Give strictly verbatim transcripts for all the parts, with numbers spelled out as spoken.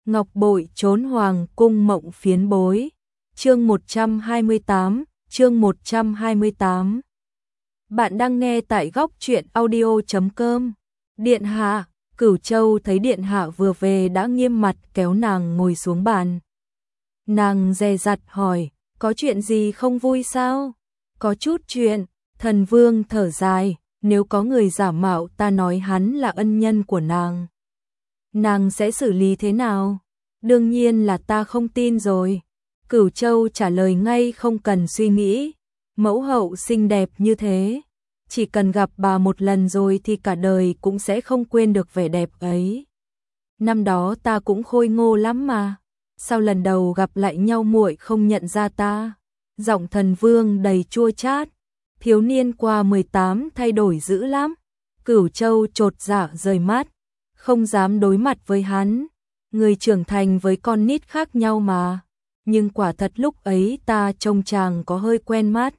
Ngọc bội trốn hoàng cung mộng phiến bối. Chương một trăm hai mươi tám, chương một trăm hai mươi tám. Bạn đang nghe tại góc truyện audio chấm com. Điện hạ, Cửu Châu thấy điện hạ vừa về đã nghiêm mặt kéo nàng ngồi xuống bàn. Nàng dè dặt hỏi, có chuyện gì không vui sao? Có chút chuyện, Thần Vương thở dài, nếu có người giả mạo ta nói hắn là ân nhân của nàng. Nàng sẽ xử lý thế nào? Đương nhiên là ta không tin rồi. Cửu Châu trả lời ngay không cần suy nghĩ. Mẫu hậu xinh đẹp như thế, chỉ cần gặp bà một lần rồi thì cả đời cũng sẽ không quên được vẻ đẹp ấy. Năm đó ta cũng khôi ngô lắm mà, sao lần đầu gặp lại nhau muội không nhận ra ta? Giọng Thần Vương đầy chua chát. Thiếu niên qua mười tám thay đổi dữ lắm. Cửu Châu chột dạ rời mắt, không dám đối mặt với hắn. Người trưởng thành với con nít khác nhau mà. Nhưng quả thật lúc ấy ta trông chàng có hơi quen mắt.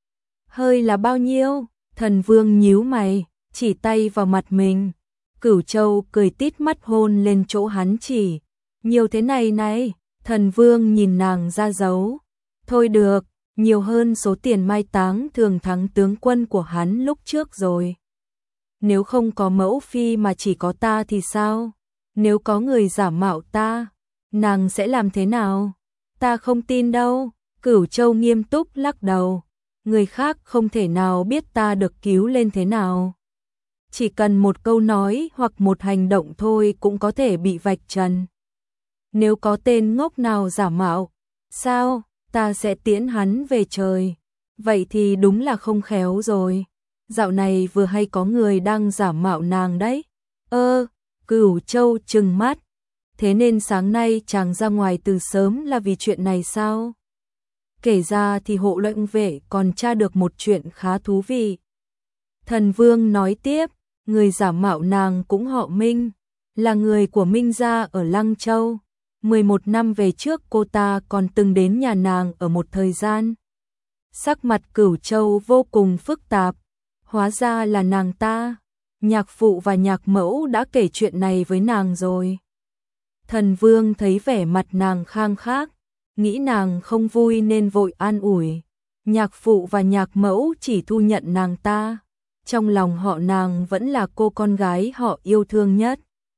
Hơi là bao nhiêu? Thần Vương nhíu mày, chỉ tay vào mặt mình. Cửu Châu cười tít mắt hôn lên chỗ hắn chỉ. Nhiều thế này này, Thần Vương nhìn nàng ra dấu. Thôi được, nhiều hơn số tiền mai táng thường thắng tướng quân của hắn lúc trước rồi. Nếu không có mẫu phi mà chỉ có ta thì sao? Nếu có người giả mạo ta, nàng sẽ làm thế nào? Ta không tin đâu. Cửu Châu nghiêm túc lắc đầu. Người khác không thể nào biết ta được cứu lên thế nào. Chỉ cần một câu nói hoặc một hành động thôi cũng có thể bị vạch trần. Nếu có tên ngốc nào giả mạo, sao? Ta sẽ tiễn hắn về trời. Vậy thì đúng là không khéo rồi. Dạo này vừa hay có người đang giả mạo nàng đấy. Ơ, Cửu Châu trừng mắt. Thế nên sáng nay chàng ra ngoài từ sớm là vì chuyện này sao? Kể ra thì hộ lệnh vệ còn tra được một chuyện khá thú vị. Thần Vương nói tiếp, người giả mạo nàng cũng họ Minh, là người của Minh gia ở Lăng Châu. mười một năm về trước cô ta còn từng đến nhà nàng ở một thời gian. Sắc mặt Cửu Châu vô cùng phức tạp. Hóa ra là nàng ta. Nhạc phụ và nhạc mẫu đã kể chuyện này với nàng rồi. Thần Vương thấy vẻ mặt nàng khang khác, nghĩ nàng không vui nên vội an ủi. Nhạc phụ và nhạc mẫu chỉ thu nhận nàng ta. Trong lòng họ nàng vẫn là cô con gái họ yêu thương nhất.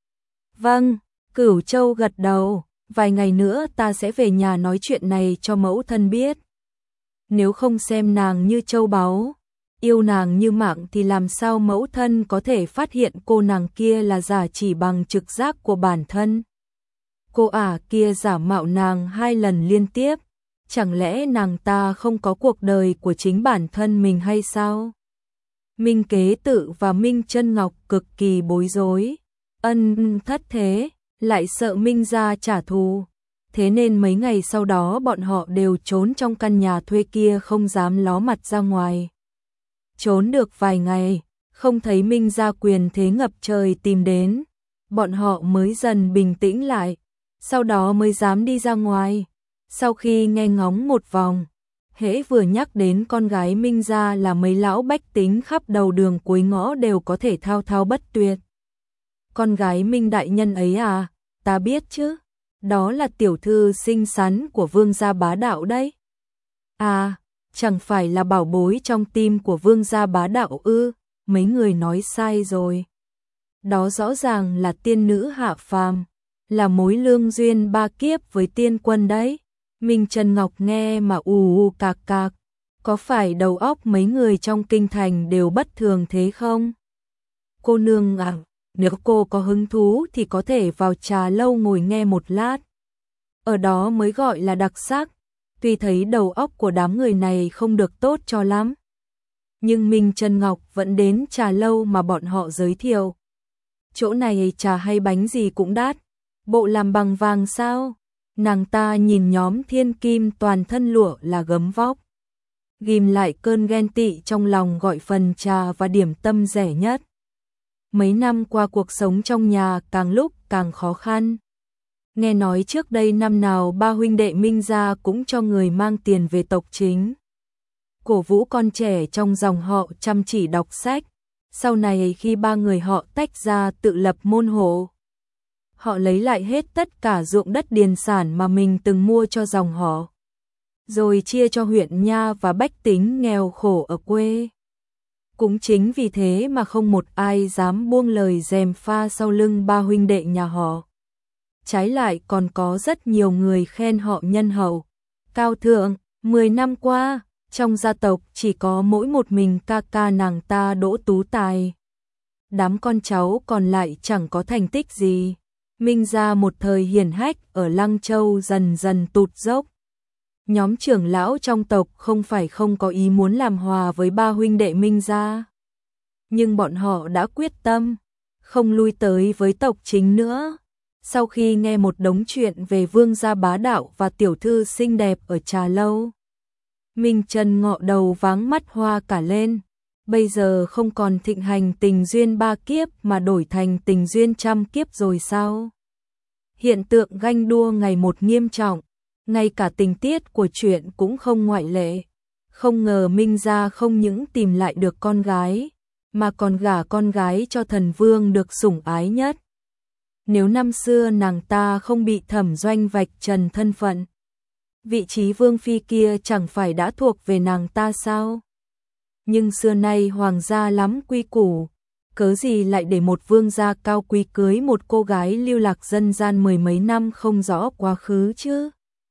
Vâng, Cửu Châu gật đầu. Vài ngày nữa ta sẽ về nhà nói chuyện này cho mẫu thân biết. Nếu không xem nàng như châu báu, yêu nàng như mạng thì làm sao mẫu thân có thể phát hiện cô nàng kia là giả chỉ bằng trực giác của bản thân. Cô ả kia giả mạo nàng hai lần liên tiếp, chẳng lẽ nàng ta không có cuộc đời của chính bản thân mình hay sao? Minh Kế Tự và Minh Chân Ngọc cực kỳ bối rối, ân thất thế, lại sợ Minh gia trả thù. Thế nên mấy ngày sau đó bọn họ đều trốn trong căn nhà thuê kia không dám ló mặt ra ngoài. Trốn được vài ngày, không thấy Minh gia quyền thế ngập trời tìm đến, bọn họ mới dần bình tĩnh lại, sau đó mới dám đi ra ngoài. Sau khi nghe ngóng một vòng, hễ vừa nhắc đến con gái Minh gia là mấy lão bách tính khắp đầu đường cuối ngõ đều có thể thao thao bất tuyệt. Con gái Minh đại nhân ấy à, ta biết chứ, đó là tiểu thư xinh xắn của vương gia Bá Đạo đấy. À, chẳng phải là bảo bối trong tim của vương gia Bá Đạo ư? Mấy người nói sai rồi. Đó rõ ràng là tiên nữ hạ phàm, là mối lương duyên ba kiếp với tiên quân đấy. Minh Trần Ngọc nghe mà ù ù cạc cạc, có phải đầu óc mấy người trong kinh thành đều bất thường thế không? Cô nương à, nếu cô có hứng thú thì có thể vào trà lâu ngồi nghe một lát. Ở đó mới gọi là đặc sắc. Tuy thấy đầu óc của đám người này không được tốt cho lắm, nhưng Minh Trân Ngọc vẫn đến trà lâu mà bọn họ giới thiệu. Chỗ này trà hay bánh gì cũng đắt. Bộ làm bằng vàng sao? Nàng ta nhìn nhóm thiên kim toàn thân lụa là gấm vóc, ghim lại cơn ghen tị trong lòng gọi phần trà và điểm tâm rẻ nhất. Mấy năm qua cuộc sống trong nhà càng lúc càng khó khăn. Nghe nói trước đây năm nào ba huynh đệ Minh gia cũng cho người mang tiền về tộc chính, cổ vũ con trẻ trong dòng họ chăm chỉ đọc sách. Sau này khi ba người họ tách ra tự lập môn hộ, Họ lấy lại hết tất cả ruộng đất điền sản mà mình từng mua cho dòng họ, rồi chia cho huyện nha và bách tính nghèo khổ ở quê. Cũng chính vì thế mà không một ai dám buông lời gièm pha sau lưng ba huynh đệ nhà họ. Trái lại còn có rất nhiều người khen họ nhân hậu, cao thượng. Mười năm qua, trong gia tộc chỉ có mỗi một mình ca ca nàng ta Đỗ Tú Tài. Đám con cháu còn lại chẳng có thành tích gì. Minh gia một thời hiển hách ở Lăng Châu dần dần tụt dốc. Nhóm trưởng lão trong tộc không phải không có ý muốn làm hòa với ba huynh đệ Minh gia, nhưng bọn họ đã quyết tâm không lui tới với tộc chính nữa. Sau khi nghe một đống chuyện về vương gia bá đạo và tiểu thư xinh đẹp ở trà lâu, Minh Trần ngọ đầu váng mắt hoa cả lên. Bây giờ không còn thịnh hành tình duyên ba kiếp mà đổi thành tình duyên trăm kiếp rồi sao? Hiện tượng ganh đua ngày một nghiêm trọng, ngay cả tình tiết của chuyện cũng không ngoại lệ. Không ngờ Minh gia không những tìm lại được con gái, mà còn gả con gái cho thần vương được sủng ái nhất. Nếu năm xưa nàng ta không bị Thẩm Doanh vạch trần thân phận, vị trí vương phi kia chẳng phải đã thuộc về nàng ta sao? Nhưng xưa nay hoàng gia lắm quy củ, cớ gì lại để một vương gia cao quý cưới một cô gái lưu lạc dân gian mười mấy năm không rõ quá khứ chứ?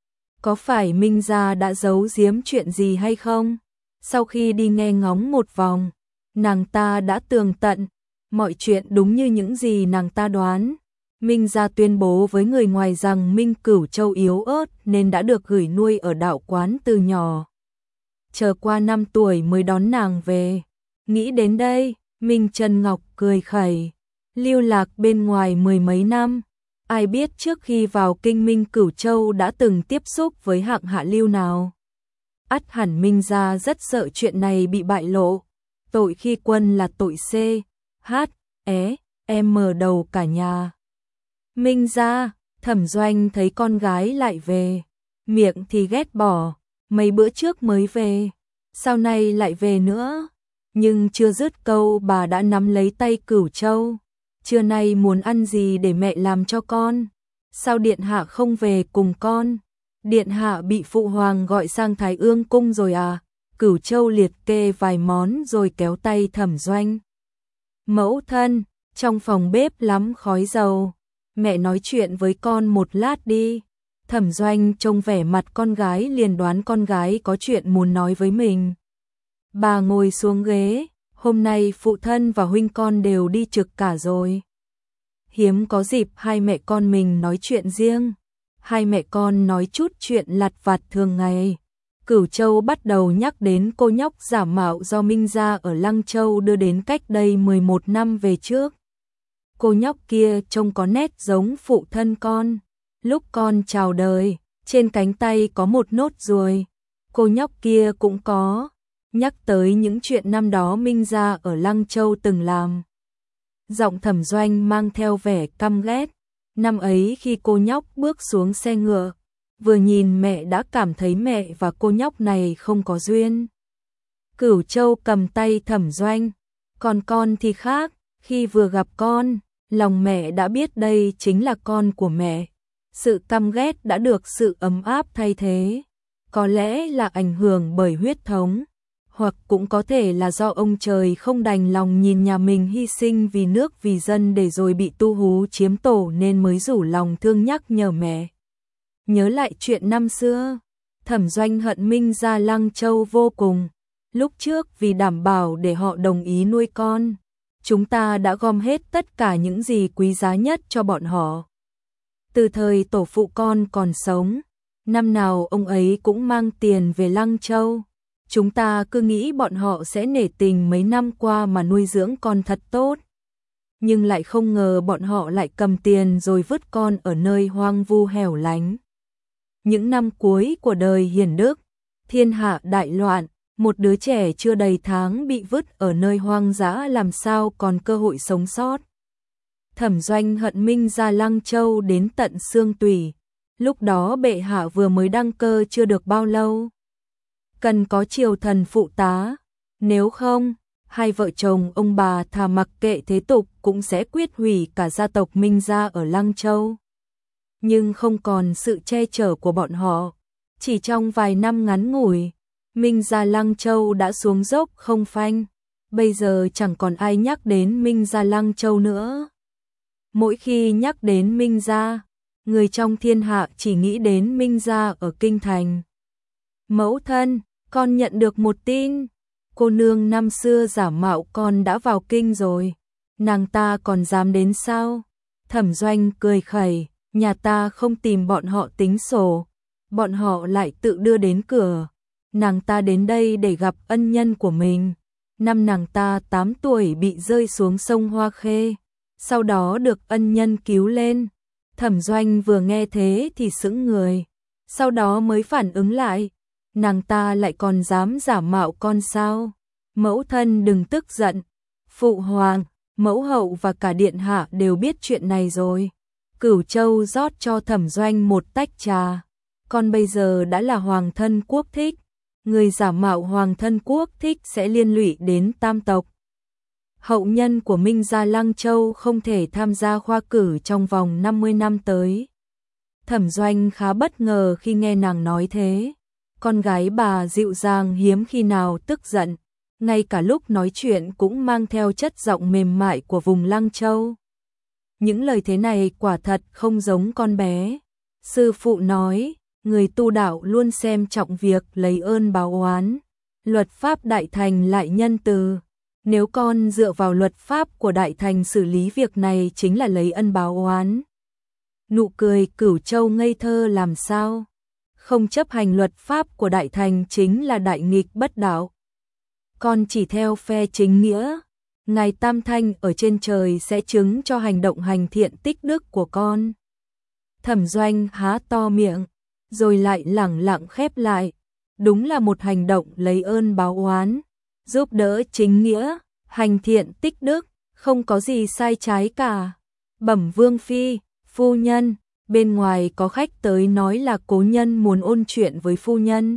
Có phải Minh gia đã giấu giếm chuyện gì hay không? Sau khi đi nghe ngóng một vòng, nàng ta đã tường tận, mọi chuyện đúng như những gì nàng ta đoán. Minh gia tuyên bố với người ngoài rằng Minh Cửu Châu yếu ớt nên đã được gửi nuôi ở đạo quán từ nhỏ, chờ qua năm tuổi mới đón nàng về. Nghĩ đến đây, Minh Trân Ngọc cười khẩy. Lưu lạc bên ngoài mười mấy năm, ai biết trước khi vào kinh Minh Cửu Châu đã từng tiếp xúc với hạng hạ lưu nào. Ắt hẳn Minh gia rất sợ chuyện này bị bại lộ. Tội khi quân là tội C, H, E, M đầu cả nhà. Minh gia, Thẩm Doanh thấy con gái lại về, miệng thì ghét bỏ, mấy bữa trước mới về, sau này lại về nữa. Nhưng chưa dứt câu bà đã nắm lấy tay Cửu Châu. Trưa nay muốn ăn gì để mẹ làm cho con? Sao điện hạ không về cùng con? Điện hạ bị phụ hoàng gọi sang Thái Ương cung rồi à? Cửu Châu liệt kê vài món rồi kéo tay Thẩm Doanh. Mẫu thân, trong phòng bếp lắm khói dầu, mẹ nói chuyện với con một lát đi. Thẩm Doanh trông vẻ mặt con gái liền đoán con gái có chuyện muốn nói với mình. Bà ngồi xuống ghế, hôm nay phụ thân và huynh con đều đi trực cả rồi. Hiếm có dịp hai mẹ con mình nói chuyện riêng. Hai mẹ con nói chút chuyện lặt vặt thường ngày. Cửu Châu bắt đầu nhắc đến cô nhóc giả mạo do Minh gia ở Lăng Châu đưa đến cách đây mười một năm về trước. Cô nhóc kia trông có nét giống phụ thân con. Lúc con chào đời, trên cánh tay có một nốt ruồi. Cô nhóc kia cũng có. Nhắc tới những chuyện năm đó Minh gia ở Lăng Châu từng làm. Giọng Thẩm Doanh mang theo vẻ căm ghét. Năm ấy khi cô nhóc bước xuống xe ngựa, vừa nhìn mẹ đã cảm thấy mẹ và cô nhóc này không có duyên. Cửu Châu cầm tay Thẩm Doanh. Còn con thì khác, khi vừa gặp con, lòng mẹ đã biết đây chính là con của mẹ. Sự căm ghét đã được sự ấm áp thay thế. Có lẽ là ảnh hưởng bởi huyết thống, hoặc cũng có thể là do ông trời không đành lòng nhìn nhà mình hy sinh vì nước vì dân để rồi bị tu hú chiếm tổ nên mới rủ lòng thương nhắc nhở mẹ. Nhớ lại chuyện năm xưa, Thẩm Doanh hận Minh gia Lăng Châu vô cùng. Lúc trước vì đảm bảo để họ đồng ý nuôi con, chúng ta đã gom hết tất cả những gì quý giá nhất cho bọn họ. Từ thời tổ phụ con còn sống, năm nào ông ấy cũng mang tiền về Lăng Châu. Chúng ta cứ nghĩ bọn họ sẽ nể tình mấy năm qua mà nuôi dưỡng con thật tốt. Nhưng lại không ngờ bọn họ lại cầm tiền rồi vứt con ở nơi hoang vu hẻo lánh. Những năm cuối của đời hiền đức, thiên hạ đại loạn, một đứa trẻ chưa đầy tháng bị vứt ở nơi hoang dã làm sao còn cơ hội sống sót. Thẩm Doanh hận Minh gia Lăng Châu đến tận xương tủy. Lúc đó bệ hạ vừa mới đăng cơ chưa được bao lâu. Cần có triều thần phụ tá, nếu không, hai vợ chồng ông bà thà mặc kệ thế tục cũng sẽ quyết hủy cả gia tộc Minh gia ở Lăng Châu. Nhưng không còn sự che chở của bọn họ. Chỉ trong vài năm ngắn ngủi, Minh gia Lăng Châu đã xuống dốc không phanh. Bây giờ chẳng còn ai nhắc đến Minh gia Lăng Châu nữa. Mỗi khi nhắc đến Minh gia, người trong thiên hạ chỉ nghĩ đến Minh gia ở kinh thành. Mẫu thân, con nhận được một tin. Cô nương năm xưa giả mạo con đã vào kinh rồi. Nàng ta còn dám đến sao? Thẩm Doanh cười khẩy, nhà ta không tìm bọn họ tính sổ. Bọn họ lại tự đưa đến cửa. Nàng ta đến đây để gặp ân nhân của mình. Năm nàng ta tám tuổi bị rơi xuống sông Hoa Khê. Sau đó được ân nhân cứu lên. Thẩm Doanh vừa nghe thế thì sững người. Sau đó mới phản ứng lại. Nàng ta lại còn dám giả mạo con sao? Mẫu thân đừng tức giận. Phụ hoàng, mẫu hậu và cả điện hạ đều biết chuyện này rồi. Cửu Châu rót cho Thẩm Doanh một tách trà. Con bây giờ đã là hoàng thân quốc thích. Người giả mạo hoàng thân quốc thích sẽ liên lụy đến tam tộc. Hậu nhân của Minh gia Lăng Châu không thể tham gia khoa cử trong vòng năm mươi năm tới. Thẩm Doanh khá bất ngờ khi nghe nàng nói thế. Con gái bà dịu dàng hiếm khi nào tức giận. Ngay cả lúc nói chuyện cũng mang theo chất giọng mềm mại của vùng Lăng Châu. Những lời thế này quả thật không giống con bé. Sư phụ nói, người tu đạo luôn xem trọng việc lấy ơn báo oán. Luật pháp Đại Thành lại nhân từ. Nếu con dựa vào luật pháp của Đại Thành xử lý việc này chính là lấy ân báo oán. Nụ cười Cửu Châu ngây thơ làm sao? Không chấp hành luật pháp của Đại Thành chính là đại nghịch bất đạo. Con chỉ theo phe chính nghĩa. Ngài Tam Thanh ở trên trời sẽ chứng cho hành động hành thiện tích đức của con. Thẩm Doanh há to miệng, rồi lại lẳng lặng khép lại. Đúng là một hành động lấy ơn báo oán, giúp đỡ chính nghĩa, hành thiện tích đức, không có gì sai trái cả. Bẩm Vương Phi, phu nhân, bên ngoài có khách tới nói là cố nhân muốn ôn chuyện với phu nhân.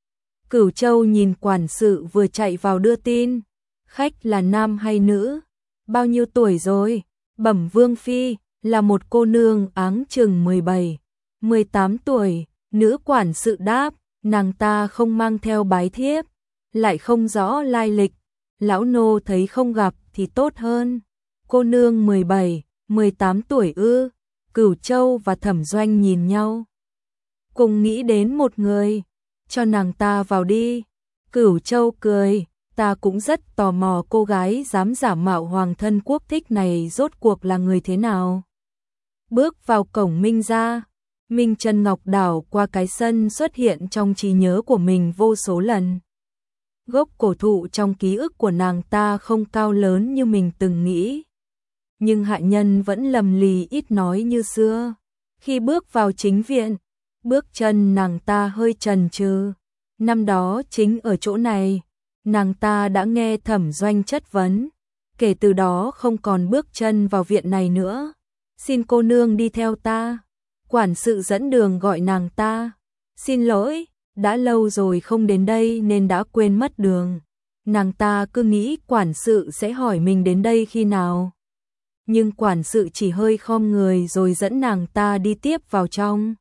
Cửu Châu nhìn quản sự vừa chạy vào đưa tin. Khách là nam hay nữ? Bao nhiêu tuổi rồi? Bẩm Vương Phi, là một cô nương áng chừng mười bảy, mười tám tuổi. Nữ quản sự đáp, nàng ta không mang theo bái thiếp, lại không rõ lai lịch. Lão nô thấy không gặp thì tốt hơn. Cô nương mười bảy, mười tám tuổi ư? Cửu Châu và Thẩm Doanh nhìn nhau, cùng nghĩ đến một người. Cho nàng ta vào đi. Cửu Châu cười, ta cũng rất tò mò cô gái dám giả mạo hoàng thân quốc thích này rốt cuộc là người thế nào. Bước vào cổng Minh gia, Minh Chân Ngọc đảo qua cái sân xuất hiện trong trí nhớ của mình vô số lần. Gốc cổ thụ trong ký ức của nàng ta không cao lớn như mình từng nghĩ. Nhưng hạ nhân vẫn lầm lì ít nói như xưa. Khi bước vào chính viện, bước chân nàng ta hơi chần chừ. Năm đó chính ở chỗ này, nàng ta đã nghe Thẩm Doanh chất vấn. Kể từ đó không còn bước chân vào viện này nữa. Xin cô nương đi theo ta. Quản sự dẫn đường gọi nàng ta. Xin lỗi, đã lâu rồi không đến đây nên đã quên mất đường. Nàng ta cứ nghĩ quản sự sẽ hỏi mình đến đây khi nào. Nhưng quản sự chỉ hơi khom người rồi dẫn nàng ta đi tiếp vào trong.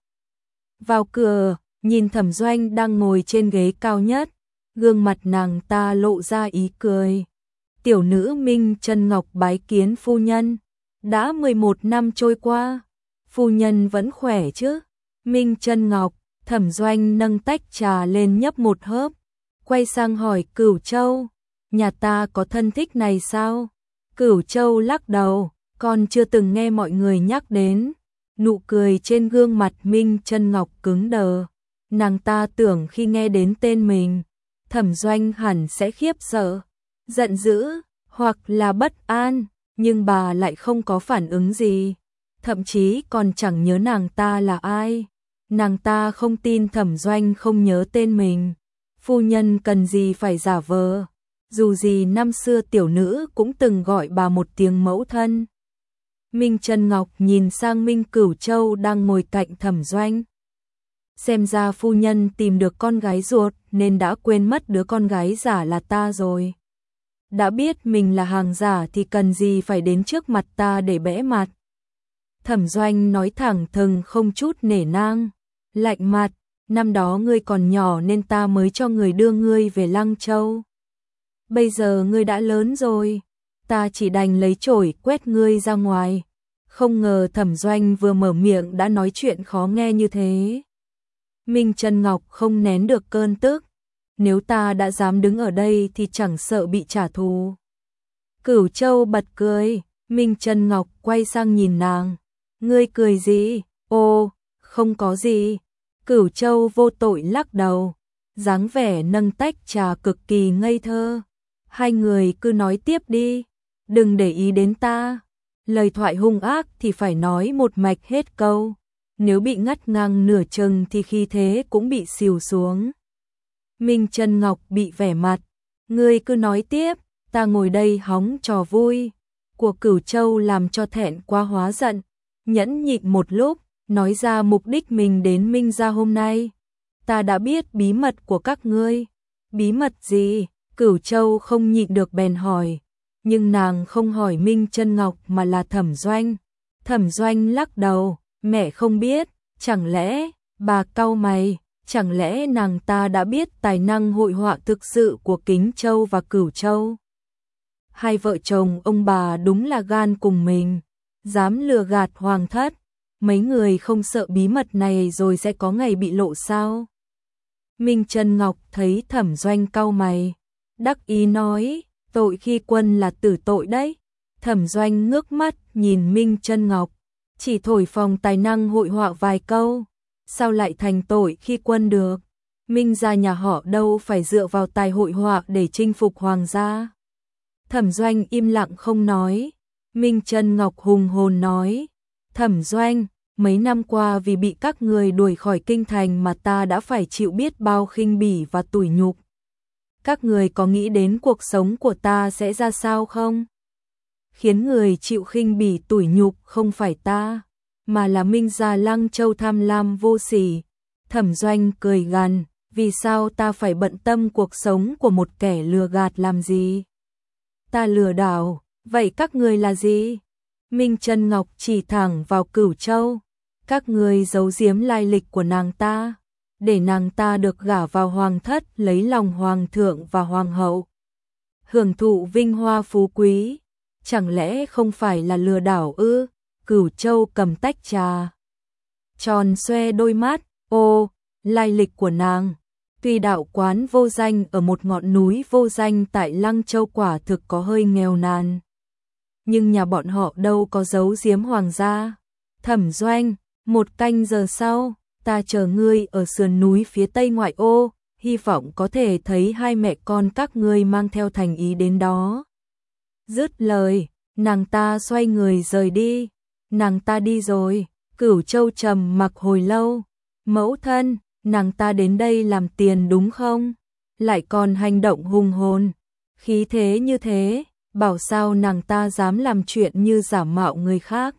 Vào cửa, nhìn Thẩm Doanh đang ngồi trên ghế cao nhất, gương mặt nàng ta lộ ra ý cười. Tiểu nữ Minh Chân Ngọc bái kiến phu nhân. Đã mười một năm trôi qua, phu nhân vẫn khỏe chứ? Minh Chân Ngọc, Thẩm Doanh nâng tách trà lên nhấp một hớp, quay sang hỏi Cửu Châu, nhà ta có thân thích này sao? Cửu Châu lắc đầu, con chưa từng nghe mọi người nhắc đến. Nụ cười trên gương mặt Minh Chân Ngọc cứng đờ. Nàng ta tưởng khi nghe đến tên mình, Thẩm Doanh hẳn sẽ khiếp sợ, giận dữ, hoặc là bất an, nhưng bà lại không có phản ứng gì, thậm chí còn chẳng nhớ nàng ta là ai. Nàng ta không tin Thẩm Doanh không nhớ tên mình. Phu nhân cần gì phải giả vờ, dù gì năm xưa tiểu nữ cũng từng gọi bà một tiếng mẫu thân. Minh Chân Ngọc nhìn sang Minh Cửu Châu đang ngồi cạnh Thẩm Doanh. Xem ra phu nhân tìm được con gái ruột nên đã quên mất đứa con gái giả là ta rồi. đã biết mình là hàng giả thì cần gì phải đến trước mặt ta để bẽ mặt. Thẩm Doanh nói thẳng thừng không chút nể nang, lạnh mặt, năm đó ngươi còn nhỏ nên ta mới cho người đưa ngươi về Lăng Châu. Bây giờ ngươi đã lớn rồi, ta chỉ đành lấy chổi quét ngươi ra ngoài. Không ngờ Thẩm Doanh vừa mở miệng đã nói chuyện khó nghe như thế. Minh Trân Ngọc không nén được cơn tức, nếu ta đã dám đứng ở đây thì chẳng sợ bị trả thù. Cửu Châu bật cười, Minh Trân Ngọc quay sang nhìn nàng, ngươi cười gì? Ô, không có gì. Cửu Châu vô tội lắc đầu, dáng vẻ nâng tách trà cực kỳ ngây thơ. Hai người cứ nói tiếp đi, đừng để ý đến ta. Lời thoại hung ác thì phải nói một mạch hết câu, nếu bị ngắt ngang nửa chừng thì khí thế cũng bị xìu xuống. Minh Trân Ngọc bị vẻ mặt, ngươi cứ nói tiếp, ta ngồi đây hóng trò vui. Của Cửu Châu làm cho thẹn quá hóa giận, nhẫn nhịn một lúc, nói ra mục đích mình đến Minh gia hôm nay. Ta đã biết bí mật của các ngươi. Bí mật gì? Cửu Châu không nhịn được bèn hỏi, nhưng nàng không hỏi Minh Trân Ngọc mà là Thẩm Doanh. Thẩm Doanh lắc đầu, mẹ không biết, chẳng lẽ, bà cau mày, chẳng lẽ nàng ta đã biết tài năng hội họa thực sự của Kính Châu và Cửu Châu? Hai vợ chồng ông bà đúng là gan cùng mình, dám lừa gạt hoàng thất, mấy người không sợ bí mật này rồi sẽ có ngày bị lộ sao? Minh Trân Ngọc thấy Thẩm Doanh cau mày, đắc ý nói, tội khi quân là tử tội đấy. Thẩm Doanh ngước mắt nhìn Minh Trân Ngọc, chỉ thổi phồng tài năng hội họa vài câu, sao lại thành tội khi quân được? Minh gia nhà họ đâu phải dựa vào tài hội họa để chinh phục hoàng gia. Thẩm Doanh im lặng không nói. Minh Trân Ngọc hùng hồn nói, Thẩm Doanh, mấy năm qua vì bị các người đuổi khỏi kinh thành mà ta đã phải chịu biết bao khinh bỉ và tủi nhục. Các người có nghĩ đến cuộc sống của ta sẽ ra sao không? Khiến người chịu khinh bỉ tủi nhục không phải ta, mà là Minh gia Lăng Châu tham lam vô sỉ. Thẩm Doanh cười gằn, vì sao ta phải bận tâm cuộc sống của một kẻ lừa gạt làm gì? Ta lừa đảo, vậy các người là gì? Minh Trân Ngọc chỉ thẳng vào Cửu Châu, các người giấu giếm lai lịch của nàng ta, để nàng ta được gả vào hoàng thất lấy lòng hoàng thượng và hoàng hậu, hưởng thụ vinh hoa phú quý, chẳng lẽ không phải là lừa đảo ư? Cửu Châu cầm tách trà, tròn xoe đôi mắt, ô, lai lịch của nàng. Tuy đạo quán vô danh ở một ngọn núi vô danh tại Lăng Châu quả thực có hơi nghèo nàn, nhưng nhà bọn họ đâu có giấu giếm hoàng gia. Thẩm Doanh, một canh giờ sau, ta chờ ngươi ở sườn núi phía tây ngoại ô, hy vọng có thể thấy hai mẹ con các ngươi mang theo thành ý đến đó. Dứt lời, nàng ta xoay người rời đi. Nàng ta đi rồi. Cửu Châu trầm mặc hồi lâu. Mẫu thân, nàng ta đến đây làm tiền đúng không? Lại còn hành động hùng hồn, khí thế như thế, bảo sao nàng ta dám làm chuyện như giả mạo người khác.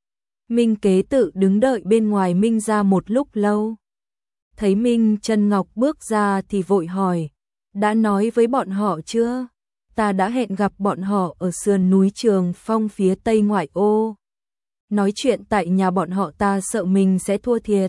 Minh Kế Tự đứng đợi bên ngoài Minh gia một lúc lâu. Thấy Minh Trân Ngọc bước ra thì vội hỏi, đã nói với bọn họ chưa? Ta đã hẹn gặp bọn họ ở sườn núi Trường Phong phía tây ngoại ô. Nói chuyện tại nhà bọn họ ta sợ mình sẽ thua thiệt.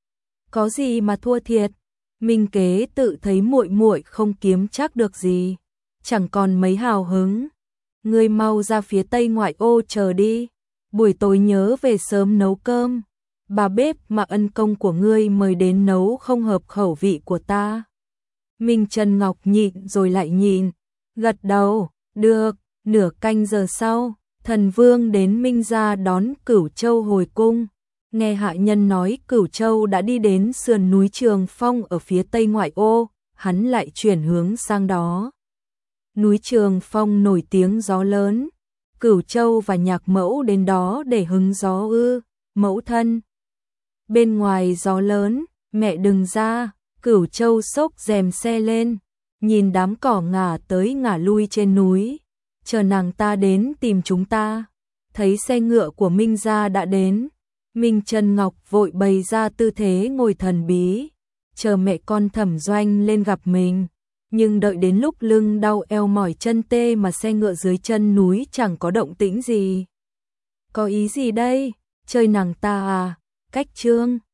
Có gì mà thua thiệt? Minh Kế Tự thấy muội muội không kiếm chắc được gì, chẳng còn mấy hào hứng. Ngươi mau ra phía tây ngoại ô chờ đi, buổi tối nhớ về sớm nấu cơm. Bà bếp mà ân công của ngươi mời đến nấu không hợp khẩu vị của ta. Minh Trân Ngọc nhịn rồi lại nhịn, gật đầu, được. Nửa canh giờ sau, Thần Vương đến Minh gia đón Cửu Châu hồi cung. Nghe hạ nhân nói Cửu Châu đã đi đến sườn núi Trường Phong ở phía tây ngoại ô, hắn lại chuyển hướng sang đó. Núi Trường Phong nổi tiếng gió lớn, Cửu Châu và nhạc mẫu đến đó để hứng gió ư? Mẫu thân. Bên ngoài gió lớn, mẹ đừng ra. Cửu Châu xốc rèm xe lên, nhìn đám cỏ ngả tới ngả lui trên núi, chờ nàng ta đến tìm chúng ta. Thấy xe ngựa của Minh gia đã đến, Minh Trân Ngọc vội bày ra tư thế ngồi thần bí, chờ mẹ con Thẩm Doanh lên gặp mình. Nhưng đợi đến lúc lưng đau eo mỏi chân tê mà xe ngựa dưới chân núi chẳng có động tĩnh gì. Có ý gì đây? Chơi nàng ta à? Cách Trương